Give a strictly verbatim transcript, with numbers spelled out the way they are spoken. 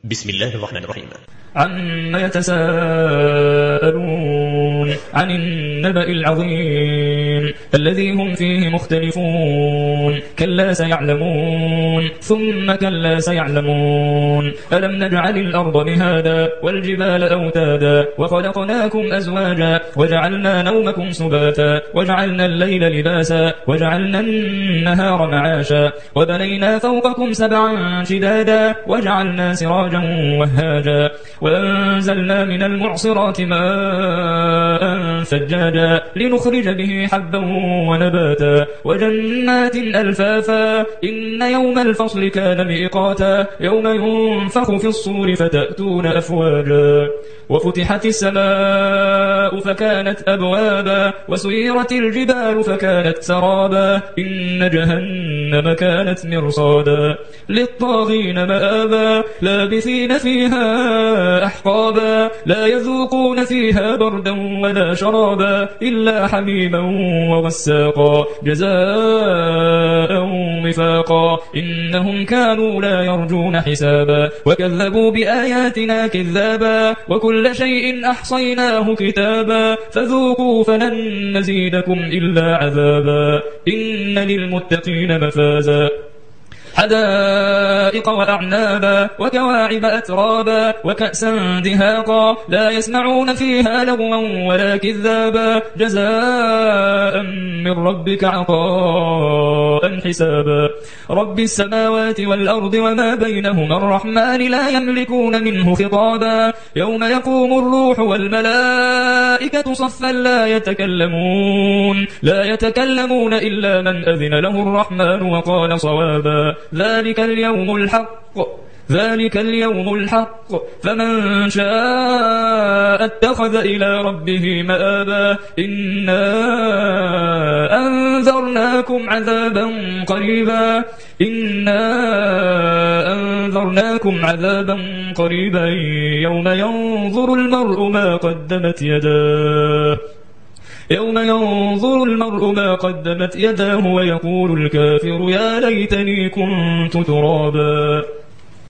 بسم الله الرحمن الرحيم. عما يتساءلون عن النبأ العظيم الذي هم فيه مختلفون كلا سيعلمون ثم كلا سيعلمون ألم نجعل الأرض مهادا والجبال أوتادا وخلقناكم أزواجا وجعلنا نومكم سباتا وجعلنا الليل لباسا وجعلنا النهار معاشا وبنينا فوقكم سبعا شدادا وجعلنا سراجا وهاجا وأنزلنا من المعصرات ماء ثجاجا لنخرج به حبا ونباتا وجنات ألفافا إن يوم الفصل كان ميقاتا يوم ينفخ في الصور فتأتون أفواجا وفتحت السماء فكانت أبوابا وسيرت الجبال فكانت سرابا إن جهنم كانت مرصادا للطاغين مآبا لابثين فيها أحقابا لا يذوقون فيها بردا ولا شرابا إلا حميما وغساقا جزاء وفاقا إنهم كانوا لا يرجون حسابا وكذبوا بآياتنا كذابا وكل شيء أحصيناه كتابا فذوقوا فلن نزيدكم إلا عذابا إن للمتقين مفازا حدائق وأعنابا وكواعب أترابا وكأسا دهاقا لا يسمعون فيها لغوا ولا كذابا جزاء من ربك عطاء حسابا رب السماوات والأرض وما بينهما الرحمن لا يملكون منه خطابا يوم يقوم الروح والملائكة صفا لا يتكلمون لا يتكلمون إلا من أذن له الرحمن وقال صوابا ذلك اليوم الحق ذلك اليوم الحق فمن شاء اتخذ إلى ربه مآبا إنا أنذرناكم عذابا قريبا إنا أنذرناكم عذابا قريبا يوم ينظر المرء ما قدمت يداه يوم ينظر المرء ما قدمت يداه ويقول الكافر يا ليتني كنت ترابا.